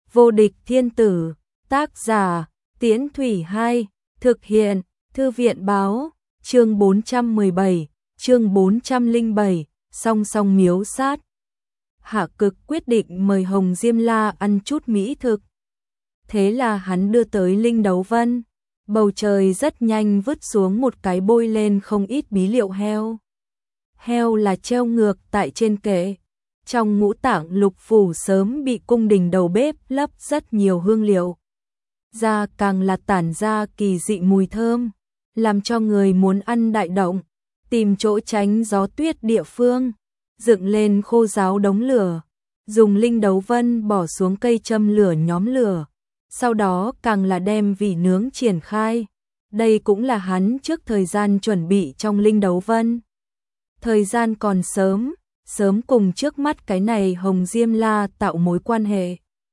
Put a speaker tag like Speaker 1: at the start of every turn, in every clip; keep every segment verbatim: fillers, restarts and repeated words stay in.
Speaker 1: Vô địch thiên tử, tác giả, Tiễn Thủy Hai, thực hiện, Thư viện báo, chương bốn trăm mười bảy, chương bốn trăm lẻ bảy, song song miếu sát. Hạ Cực quyết định mời Hồng Diêm La ăn chút mỹ thực. Thế là hắn đưa tới Linh Đấu Vân. Bầu trời rất nhanh vứt xuống một cái bôi lên không ít bí liệu heo. Heo là treo ngược tại trên kệ. Trong ngũ tạng lục phủ sớm bị cung đình đầu bếp lấp rất nhiều hương liệu. Da càng là tản ra kỳ dị mùi thơm, làm cho người muốn ăn đại động, tìm chỗ tránh gió tuyết địa phương, dựng lên khô ráo đống lửa, dùng Linh Đấu Vân bỏ xuống cây châm lửa nhóm lửa, sau đó càng là đem vỉ nướng triển khai. Đây cũng là hắn trước thời gian chuẩn bị trong Linh Đấu Vân. Thời gian còn sớm, sớm cùng trước mắt cái này Hồng Diêm La tạo mối quan hệ.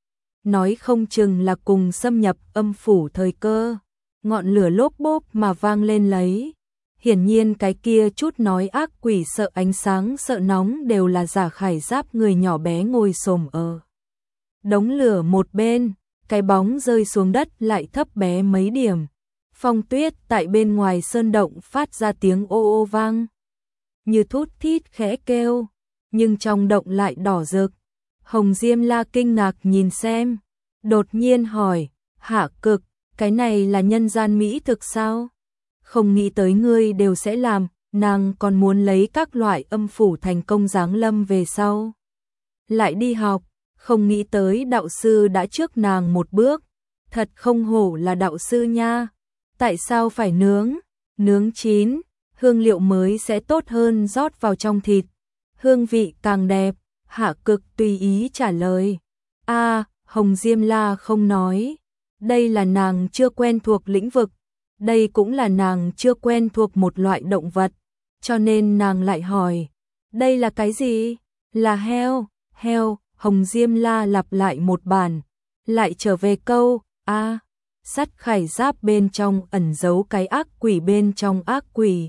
Speaker 1: Nói không chừng là cùng xâm nhập âm phủ thời cơ, ngọn lửa lốp bốp mà vang lên lấy. Hiển nhiên cái kia chút nói ác quỷ sợ ánh sáng sợ nóng đều là giả khải giáp người nhỏ bé ngồi xổm ở đống lửa một bên, cái bóng rơi xuống đất lại thấp bé mấy điểm. Phong tuyết tại bên ngoài sơn động phát ra tiếng ô ô vang, như thút thít khẽ kêu, nhưng trong động lại đỏ rực. Hồng Diêm La kinh ngạc nhìn xem, đột nhiên hỏi, Hạ Cực, cái này là nhân gian mỹ thực sao? Không nghĩ tới ngươi đều sẽ làm, nàng còn muốn lấy các loại âm phủ thành công giáng lâm về sau. Lại đi học, không nghĩ tới đạo sư đã trước nàng một bước, thật không hổ là đạo sư nha. Tại sao phải nướng? Nướng chín, hương liệu mới sẽ tốt hơn rót vào trong thịt, hương vị càng đẹp. Hạ Cực tùy ý trả lời. A, Hồng Diêm La không nói. Đây là nàng chưa quen thuộc lĩnh vực, đây cũng là nàng chưa quen thuộc một loại động vật, cho nên nàng lại hỏi, đây là cái gì? Là heo, heo. Hồng Diêm La lặp lại một bản, lại trở về câu, a, sắt khải giáp bên trong ẩn giấu cái ác quỷ bên trong ác quỷ.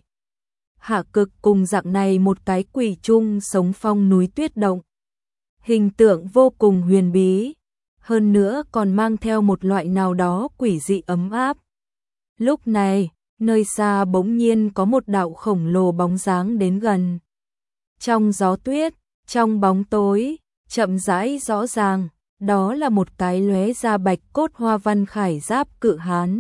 Speaker 1: Hạ Cực cùng dạng này một cái quỷ chung sống phong núi tuyết động. Hình tượng vô cùng huyền bí, hơn nữa còn mang theo một loại nào đó quỷ dị ấm áp. Lúc này, nơi xa bỗng nhiên có một đạo khổng lồ bóng dáng đến gần. Trong gió tuyết, trong bóng tối, chậm rãi rõ ràng, đó là một cái lóe ra bạch cốt hoa văn khải giáp cự hán.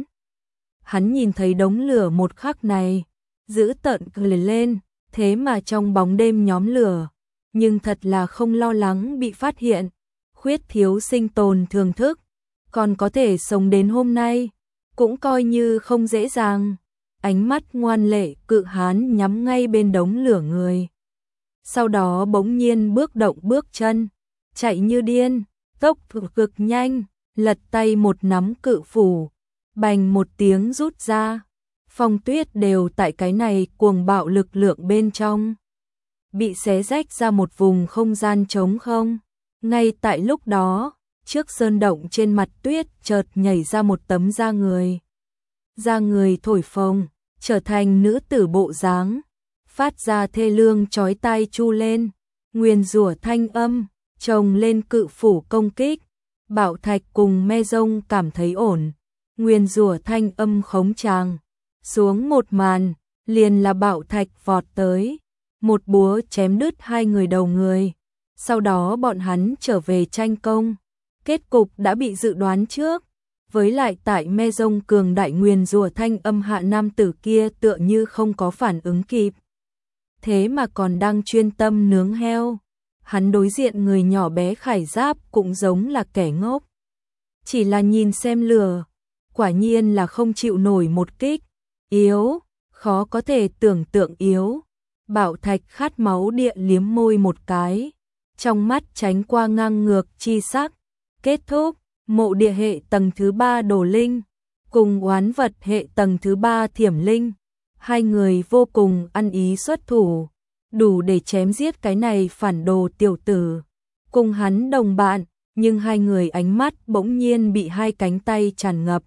Speaker 1: Hắn nhìn thấy đống lửa một khắc này, giữ tợn cười lên, thế mà trong bóng đêm nhóm lửa, nhưng thật là không lo lắng bị phát hiện, khuyết thiếu sinh tồn thường thức, còn có thể sống đến hôm nay, cũng coi như không dễ dàng. Ánh mắt ngoan lệ cự hán nhắm ngay bên đống lửa người. Sau đó bỗng nhiên bước động bước chân, chạy như điên, tốc độ cực nhanh, lật tay một nắm cự phủ, bành một tiếng rút ra. Phong tuyết đều tại cái này cuồng bạo lực lượng bên trong bị xé rách ra một vùng không gian trống không. Ngay tại lúc đó, trước sơn động trên mặt tuyết chợt nhảy ra một tấm da người. Da người thổi phồng, trở thành nữ tử bộ dáng, phát ra thê lương chói tai chu lên, nguyền rủa thanh âm, chồng lên cự phủ công kích. Bảo Thạch cùng Me Rông cảm thấy ổn, nguyền rủa thanh âm khống tràng. Xuống một màn, liền là Bảo Thạch vọt tới, một búa chém đứt hai người đầu người. Sau đó bọn hắn trở về tranh công. Kết cục đã bị dự đoán trước. Với lại tại Me Rông cường đại nguyền rủa thanh âm hạ nam tử kia tựa như không có phản ứng kịp. Thế mà còn đang chuyên tâm nướng heo. Hắn đối diện người nhỏ bé khải giáp cũng giống là kẻ ngốc. Chỉ là nhìn xem lửa, quả nhiên là không chịu nổi một kích. Yếu, khó có thể tưởng tượng yếu. Bảo Thạch khát máu địa liếm môi một cái, trong mắt tránh qua ngang ngược chi sắc. Kết thúc, mộ địa hệ tầng thứ ba đổ linh, cùng oán vật hệ tầng thứ ba thiểm linh. Hai người vô cùng ăn ý xuất thủ, đủ để chém giết cái này phản đồ tiểu tử. Cùng hắn đồng bạn, nhưng hai người ánh mắt bỗng nhiên bị hai cánh tay tràn ngập.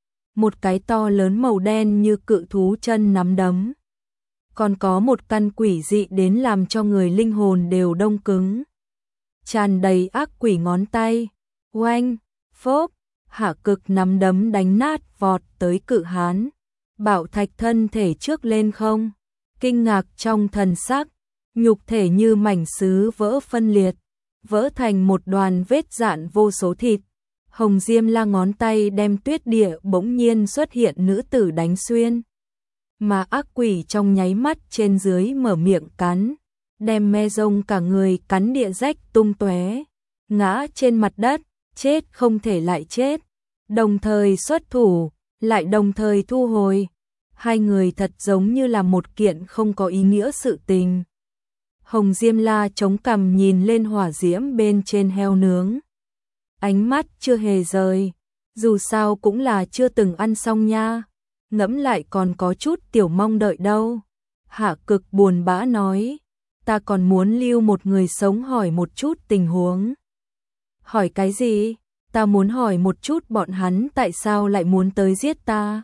Speaker 1: Một cái to lớn màu đen như cự thú chân nắm đấm. Còn có một căn quỷ dị đến làm cho người linh hồn đều đông cứng. Tràn đầy ác quỷ ngón tay. Oanh, Phốp, Hạ Cực nắm đấm đánh nát vọt tới cự hán. Bảo Thạch thân thể trước lên không, kinh ngạc trong thần sắc, nhục thể như mảnh sứ vỡ phân liệt, vỡ thành một đoàn vết rạn vô số thịt. Hồng Diêm La ngón tay đem tuyết địa bỗng nhiên xuất hiện nữ tử đánh xuyên. Mà ác quỷ trong nháy mắt trên dưới mở miệng cắn, đem me rông cả người cắn địa rách tung tóe, ngã trên mặt đất, chết không thể lại chết. Đồng thời xuất thủ, lại đồng thời thu hồi. Hai người thật giống như là một kiện không có ý nghĩa sự tình. Hồng Diêm La chống cằm nhìn lên hỏa diễm bên trên heo nướng. Ánh mắt chưa hề rời, dù sao cũng là chưa từng ăn xong nha. Ngẫm lại còn có chút tiểu mong đợi đâu. Hạ Cực buồn bã nói, ta còn muốn lưu một người sống hỏi một chút tình huống. Hỏi cái gì? Ta muốn hỏi một chút bọn hắn tại sao lại muốn tới giết ta.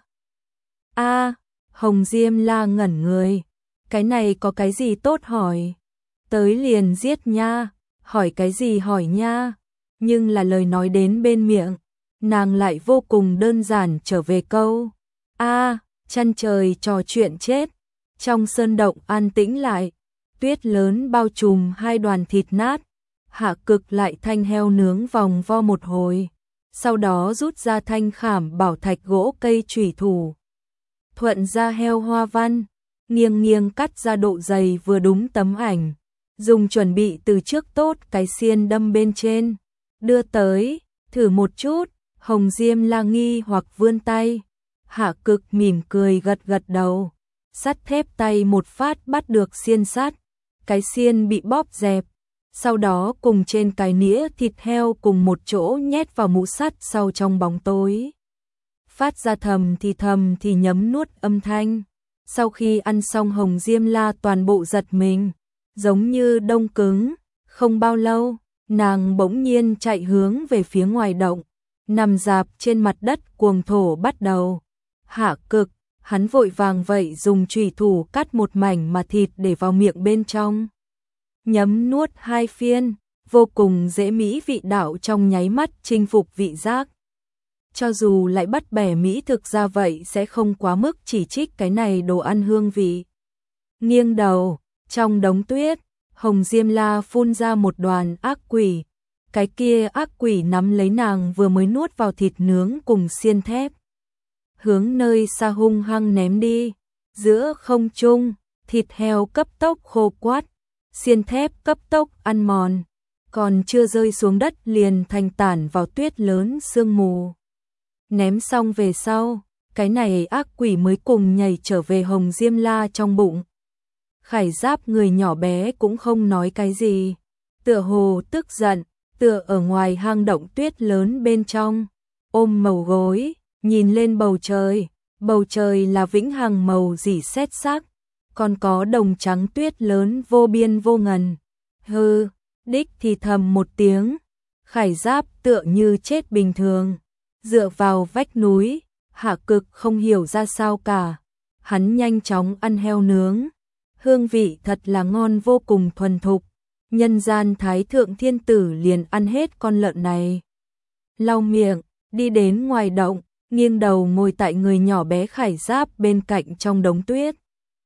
Speaker 1: A, Hồng Diêm La ngẩn người, cái này có cái gì tốt hỏi? Tới liền giết nha, hỏi cái gì hỏi nha. Nhưng là lời nói đến bên miệng, nàng lại vô cùng đơn giản trở về câu. A, chăn trời trò chuyện chết. Trong sơn động an tĩnh lại, tuyết lớn bao trùm hai đoàn thịt nát. Hạ Cực lại thanh heo nướng vòng vo một hồi, sau đó rút ra thanh khảm bảo thạch gỗ cây chủy thủ. Thuận ra heo hoa văn, nghiêng nghiêng cắt ra độ dày vừa đúng tấm ảnh, dùng chuẩn bị từ trước tốt cái xiên đâm bên trên, đưa tới, thử một chút. Hồng Diêm La nghi hoặc vươn tay, Hạ Cực mỉm cười gật gật đầu, sắt thép tay một phát bắt được xiên sắt, cái xiên bị bóp dẹp, sau đó cùng trên cái nĩa thịt heo cùng một chỗ nhét vào mũ sắt sau trong bóng tối. Phát ra thầm thì thầm thì nhấm nuốt âm thanh. Sau khi ăn xong Hồng Diêm La toàn bộ giật mình, giống như đông cứng. Không bao lâu, nàng bỗng nhiên chạy hướng về phía ngoài động, nằm rạp trên mặt đất cuồng thổ bắt đầu. Hạ Cực, hắn vội vàng vậy dùng chùy thủ cắt một mảnh mà thịt để vào miệng bên trong. Nhấm nuốt hai phiên, vô cùng dễ mỹ vị đạo trong nháy mắt chinh phục vị giác. Cho dù lại bắt bẻ mỹ thực ra vậy sẽ không quá mức chỉ trích cái này đồ ăn hương vị. Nghiêng đầu, trong đống tuyết, Hồng Diêm La phun ra một đoàn ác quỷ. Cái kia ác quỷ nắm lấy nàng vừa mới nuốt vào thịt nướng cùng xiên thép, hướng nơi xa hung hăng ném đi. Giữa không trung, thịt heo cấp tốc khô quắt, xiên thép cấp tốc ăn mòn, còn chưa rơi xuống đất liền thành tản vào tuyết lớn sương mù. Ném xong về sau, cái này ác quỷ mới cùng nhảy trở về Hồng Diêm La trong bụng. Khải Giáp người nhỏ bé cũng không nói cái gì, tựa hồ tức giận, tựa ở ngoài hang động tuyết lớn bên trong, ôm màu gối, nhìn lên bầu trời, bầu trời là vĩnh hằng màu rỉ sét sắc, còn có đồng trắng tuyết lớn vô biên vô ngần. Hừ, đích thì thầm một tiếng, Khải Giáp tựa như chết bình thường, dựa vào vách núi. Hạ Cực không hiểu ra sao cả, hắn nhanh chóng ăn heo nướng, hương vị thật là ngon vô cùng thuần thục. Nhân gian thái thượng thiên tử liền ăn hết con lợn này. Lau miệng, đi đến ngoài động, nghiêng đầu ngồi tại người nhỏ bé Khải Giáp bên cạnh trong đống tuyết.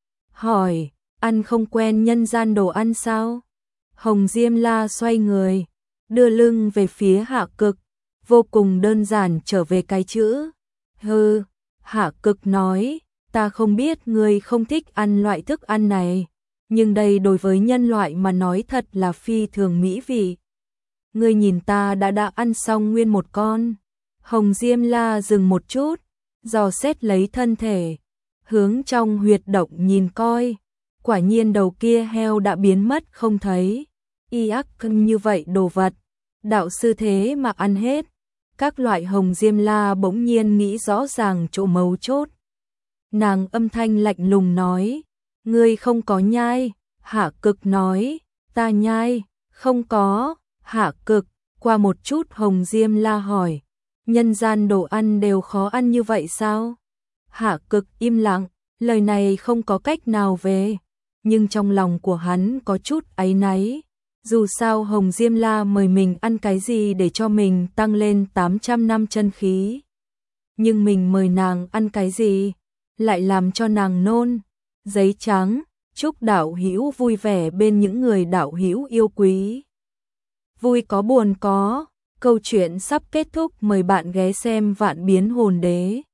Speaker 1: Hỏi, ăn không quen nhân gian đồ ăn sao? Hồng Diêm La xoay người, đưa lưng về phía Hạ Cực, vô cùng đơn giản trở về cái chữ. Hừ, Hạ Cực nói, ta không biết ngươi không thích ăn loại thức ăn này, nhưng đây đối với nhân loại mà nói thật là phi thường mỹ vị. Ngươi nhìn ta đã đã ăn xong nguyên một con. Hồng Diêm La dừng một chút, dò xét lấy thân thể, hướng trong huyệt động nhìn coi, quả nhiên đầu kia heo đã biến mất không thấy. Y ác cân như vậy đồ vật, đạo sư thế mà ăn hết. Các loại Hồng Diêm La bỗng nhiên nghĩ rõ ràng chỗ mấu chốt. Nàng âm thanh lạnh lùng nói, ngươi không có nhai. Hạ Cực nói, ta nhai. Không có. Hạ Cực, qua một chút Hồng Diêm La hỏi, nhân gian đồ ăn đều khó ăn như vậy sao? Hạ Cực im lặng, lời này không có cách nào về, nhưng trong lòng của hắn có chút áy náy. Dù sao Hồng Diêm La mời mình ăn cái gì để cho mình tăng lên tám trăm năm chân khí. Nhưng mình mời nàng ăn cái gì? Lại làm cho nàng nôn. Giấy trắng, chúc đạo hữu vui vẻ bên những người đạo hữu yêu quý. Vui có buồn có, câu chuyện sắp kết thúc, mời bạn ghé xem Vạn Biến Hồn Đế.